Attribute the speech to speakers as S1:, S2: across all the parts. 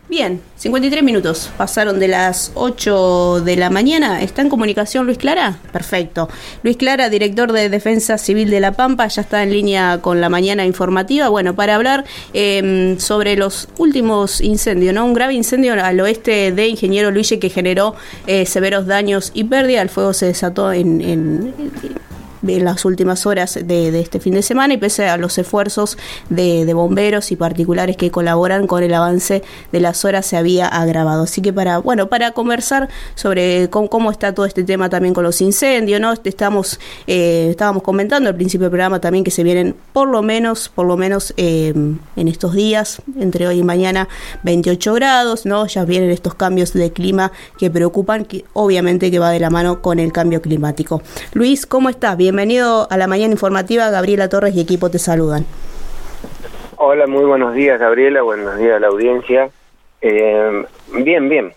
S1: Bien, 53 minutos. Pasaron de las 8 de la mañana. ¿Está en comunicación Luis Clara? Perfecto. Luis Clara, director de Defensa Civil de La Pampa, ya está en línea con la mañana informativa. Bueno, para hablar sobre los últimos incendios, ¿no? Un grave incendio al oeste de Ingeniero Luigi que generó severos daños y pérdida. El fuego se desató en las últimas horas de este fin de semana y pese a los esfuerzos de bomberos y particulares que colaboran con el avance de las horas se había agravado. Así que para conversar sobre cómo está todo este tema también con los incendios, ¿no? Estábamos comentando al principio del programa también que se vienen por lo menos en estos días, entre hoy y mañana, 28 grados, ¿no? Ya vienen estos cambios de clima que preocupan, que obviamente que va de la mano con el cambio climático. Luis, ¿cómo estás? Bienvenido a la mañana informativa. Gabriela Torres y equipo te saludan.
S2: Hola, muy buenos días, Gabriela. Buenos días a la audiencia. Bien.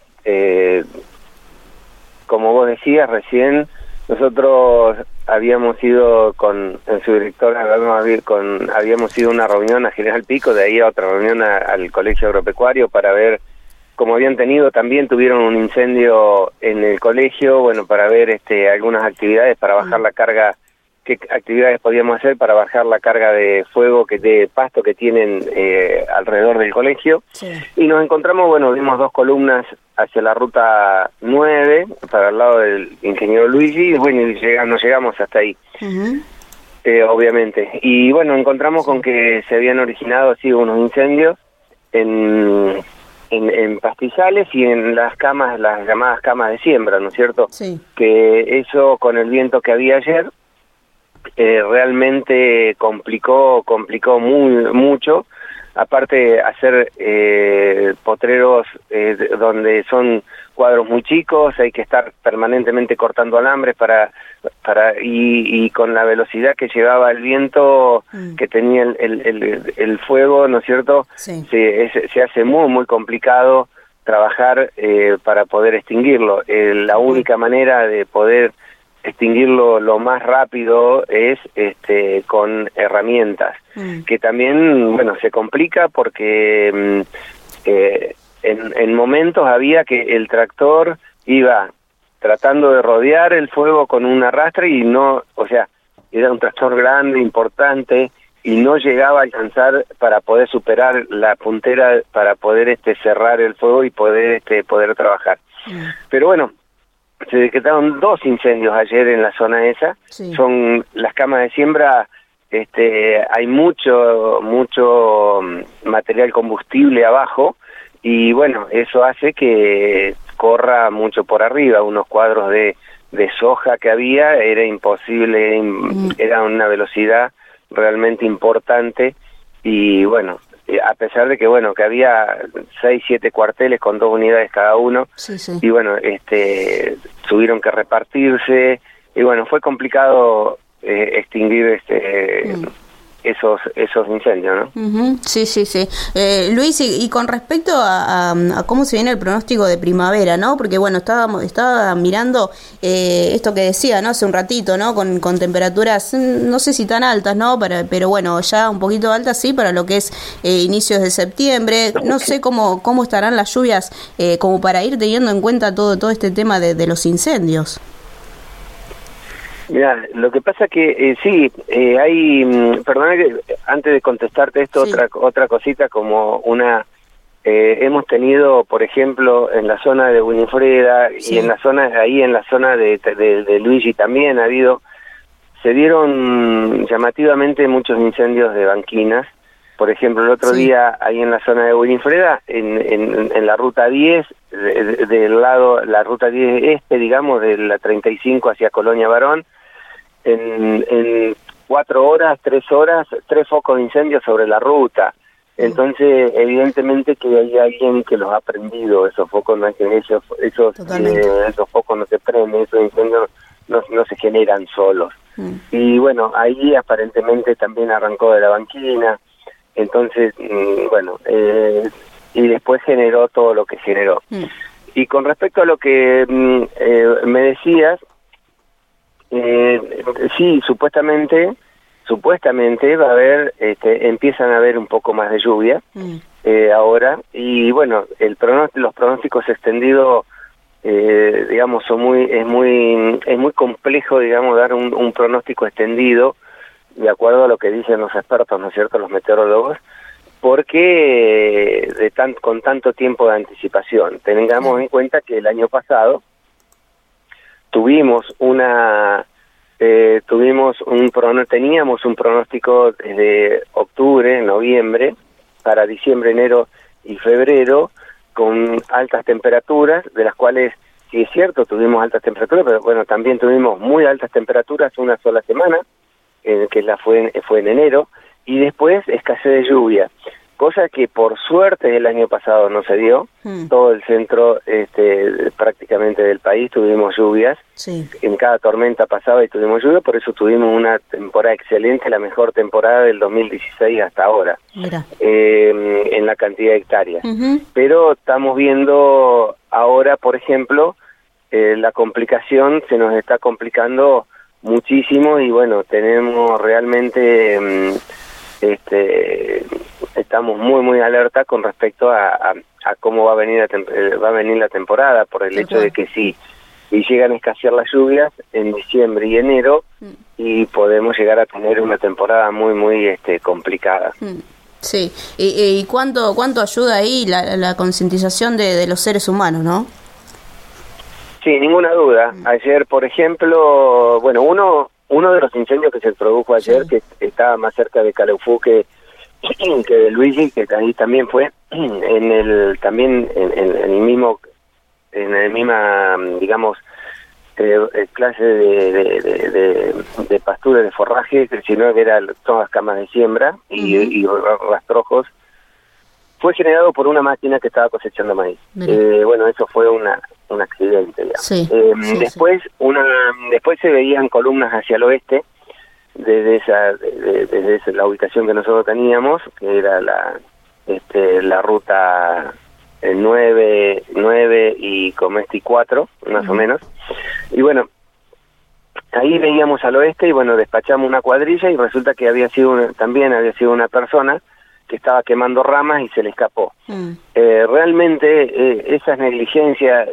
S2: Como vos decías recién, nosotros habíamos ido con su directora, habíamos ido a una reunión a General Pico, de ahí a otra reunión al Colegio Agropecuario para ver cómo tuvieron un incendio en el colegio, bueno, para ver algunas actividades para bajar la carga, qué actividades podíamos hacer para bajar la carga de fuego, de pasto que tienen alrededor del colegio. Sí. Y nos encontramos, bueno, vimos dos columnas hacia la ruta 9, para el lado del Ingeniero Luigi, y bueno, nos llegamos hasta ahí. Uh-huh. Obviamente. Y bueno, encontramos con que se habían originado así unos incendios en pastizales y en las llamadas camas de siembra, ¿no es cierto? Sí. Que eso con el viento que había ayer realmente complicó mucho. Aparte hacer potreros donde son cuadros muy chicos, hay que estar permanentemente cortando alambres y con la velocidad que llevaba el viento que tenía el fuego, ¿no es cierto? Sí. Se hace muy complicado trabajar para poder extinguirlo. La única manera de poder extinguirlo lo más rápido es con herramientas, que también, bueno, se complica porque en momentos había que el tractor iba tratando de rodear el fuego con un arrastre y no, o sea, era un tractor grande, importante, y no llegaba a alcanzar para poder superar la puntera, para poder cerrar el fuego y poder trabajar. Pero bueno, se decretaron 2 incendios ayer en la zona esa. Sí. Son las camas de siembra, hay mucho material combustible abajo y bueno, eso hace que corra mucho por arriba. Unos cuadros de soja que había, era imposible, era una velocidad realmente importante y bueno, a pesar de que bueno, que había 6-7 cuarteles con 2 unidades cada uno. Sí. Y bueno, tuvieron que repartirse y bueno, fue complicado extinguir esos incendios, ¿no? Uh-huh. Sí.
S1: Luis, y con respecto a cómo se viene el pronóstico de primavera, ¿no? Porque bueno, estaba mirando esto que decía, ¿no? Hace un ratito, ¿no? Con temperaturas, no sé si tan altas, ¿no? Pero bueno, ya un poquito altas, sí, para lo que es inicios de septiembre. No sé cómo estarán las lluvias, como para ir teniendo en cuenta todo este tema de los incendios.
S2: Mira, lo que pasa que hay, perdona que antes de contestarte esto, sí. otra cosita como hemos tenido, por ejemplo, en la zona de Winifreda sí. y en la zona de Luigi también se dieron llamativamente muchos incendios de banquinas. Por ejemplo, el otro sí. día ahí en la zona de Winifreda, en la ruta 10, del lado, la ruta 10 digamos, de la 35 hacia Colonia Barón, en 4 horas, 3 horas, 3 focos de incendio sobre la ruta. Entonces, evidentemente que hay alguien que los ha prendido, esos focos no es que esos focos no se prenden, esos incendios no se generan solos. Y bueno, ahí aparentemente también arrancó de la banquina, entonces, bueno, y después generó todo lo que generó. Y con respecto a lo que me decías, sí, supuestamente va a haber, empiezan a haber un poco más de lluvia, ahora, y bueno, los pronósticos extendidos, digamos, es muy complejo, digamos, dar un pronóstico extendido de acuerdo a lo que dicen los expertos, ¿no es cierto?, los meteorólogos, porque con tanto tiempo de anticipación. Tengamos en cuenta que el año pasado teníamos un pronóstico desde octubre, noviembre, para diciembre, enero y febrero, con altas temperaturas, de las cuales, sí es cierto, tuvimos altas temperaturas, pero bueno, también tuvimos muy altas temperaturas una sola semana, que fue en enero, y después escasez de lluvia, cosa que por suerte el año pasado no se dio. Todo el centro prácticamente del país tuvimos lluvias, en cada tormenta pasaba y tuvimos lluvia, por eso tuvimos una temporada excelente, la mejor temporada del 2016 hasta ahora, en la cantidad de hectáreas. Pero estamos viendo ahora, por ejemplo, la complicación se nos está complicando muchísimo, y bueno, tenemos realmente estamos muy alerta con respecto a cómo va a venir la temporada, por el hecho de que y llegan a escasear las lluvias en diciembre y enero, y podemos llegar a tener una temporada muy complicada.
S1: Sí, y cuánto ayuda ahí la concientización de los seres humanos, ¿no?
S2: Sí, ninguna duda. Ayer, por ejemplo, bueno, uno de los incendios que se produjo ayer, que estaba más cerca de Calefú que de Luigi, que ahí también fue, en el misma, digamos, clase de pastura, de forraje, que si no eran todas camas de siembra y rastrojos, fue generado por una máquina que estaba cosechando maíz. Bueno, eso fue un accidente, digamos. Después se veían columnas hacia el oeste, desde la ubicación que nosotros teníamos, que era la ruta 9 y Comesti 4, más o menos. Y bueno, ahí veíamos al oeste, y bueno, despachamos una cuadrilla, y resulta que también había sido una persona que estaba quemando ramas y se le escapó. Realmente esa negligencia,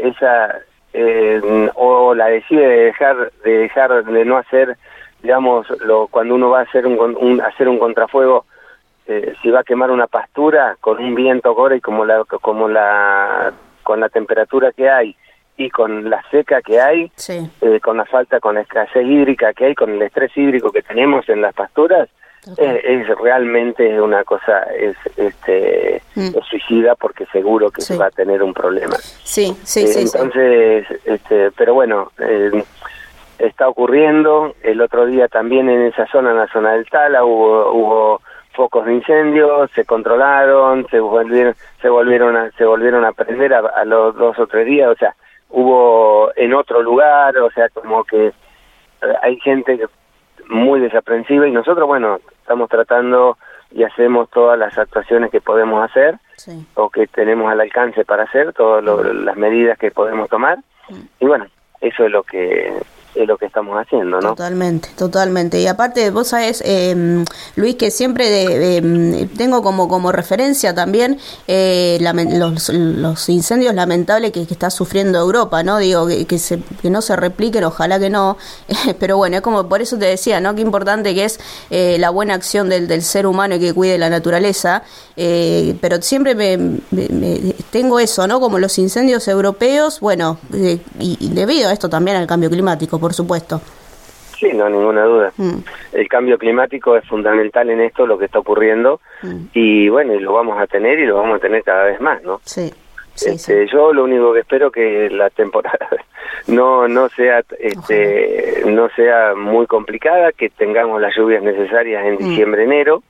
S2: o la decide de no hacer, digamos, cuando uno va a hacer hacer un contrafuego, si va a quemar una pastura con un viento gore, y con la temperatura que hay y con la seca que hay, con la escasez hídrica que hay, con el estrés hídrico que tenemos en las pasturas, es realmente una cosa, es suicida, porque seguro que va a tener un problema. Entonces, pero bueno, está ocurriendo. El otro día también en esa zona, en la zona del Tala, hubo focos de incendio, se controlaron, se volvieron a prender a los 2 o 3 días, o sea, hubo en otro lugar, o sea, como que hay gente muy desaprensiva, y nosotros, bueno, estamos tratando y hacemos todas las actuaciones que podemos hacer, o que tenemos al alcance para hacer, todas las medidas que podemos tomar, y bueno, eso es lo que estamos haciendo, ¿no?
S1: Totalmente. Y aparte, vos sabés, Luis, que siempre tengo como referencia también los incendios lamentables que está sufriendo Europa, ¿no? Digo, que no se repliquen, ojalá que no, pero bueno, es como, por eso te decía, ¿no? Qué importante que es la buena acción del ser humano, y que cuide la naturaleza, pero siempre tengo eso, ¿no? Como los incendios europeos, bueno, y debido a esto también al cambio climático, por supuesto.
S2: Sí, no, ninguna duda. El cambio climático es fundamental en esto, lo que está ocurriendo, y bueno, y lo vamos a tener, y lo vamos a tener cada vez más, ¿no? Yo lo único que espero que la temporada no sea muy complicada, que tengamos las lluvias necesarias en diciembre, enero,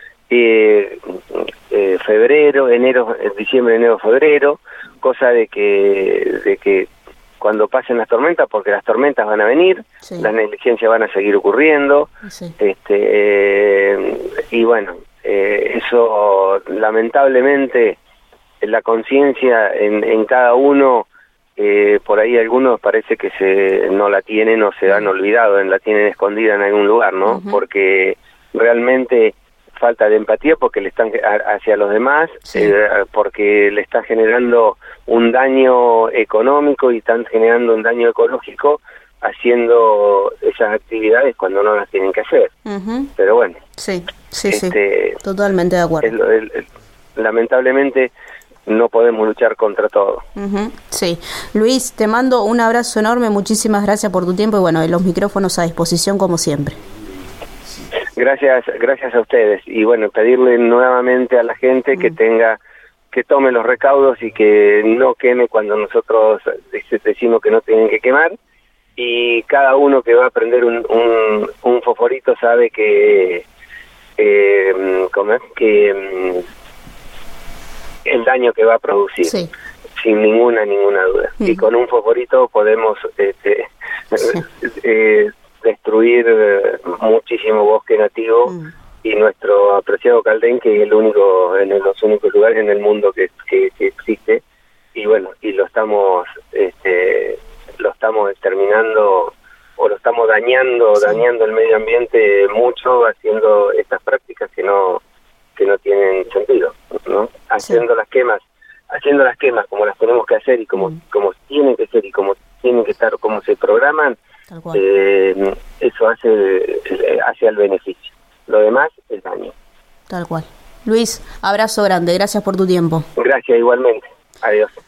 S2: diciembre, enero, febrero, cosa de que cuando pasen las tormentas, porque las tormentas van a venir, las negligencias van a seguir ocurriendo, y bueno, eso lamentablemente, la conciencia en cada uno, por ahí algunos parece que no la tienen, o se han olvidado, la tienen escondida en algún lugar, ¿no? Porque realmente falta de empatía porque le están hacia los demás,
S1: sí.
S2: Porque le está generando un daño económico y están generando un daño ecológico haciendo esas actividades cuando no las tienen que hacer.
S1: Uh-huh.
S2: Pero bueno,
S1: sí, totalmente de acuerdo.
S2: Lamentablemente no podemos luchar contra todo.
S1: Uh-huh. Sí, Luis, te mando un abrazo enorme, muchísimas gracias por tu tiempo y bueno, los micrófonos a disposición como siempre.
S2: Gracias a ustedes y bueno, pedirle nuevamente a la gente que tome los recaudos y que no queme cuando nosotros decimos que no tienen que quemar, y cada uno que va a prender un fosforito sabe que el daño que va a producir,
S1: sí.
S2: sin ninguna duda. Y con un fosforito podemos destruir muchísimo bosque nativo y nuestro apreciado Caldén, que es los únicos lugares en el mundo que existe, y bueno, y lo estamos exterminando o lo estamos dañando el medio ambiente mucho haciendo estas prácticas que no tienen sentido, ¿no? Haciendo las quemas como las tenemos que hacer y como tienen que ser y como tienen que estar, como se programan, eso hace al beneficio. Lo demás es daño.
S1: Tal cual. Luis, abrazo grande, gracias por tu tiempo.
S2: Gracias igualmente. Adiós.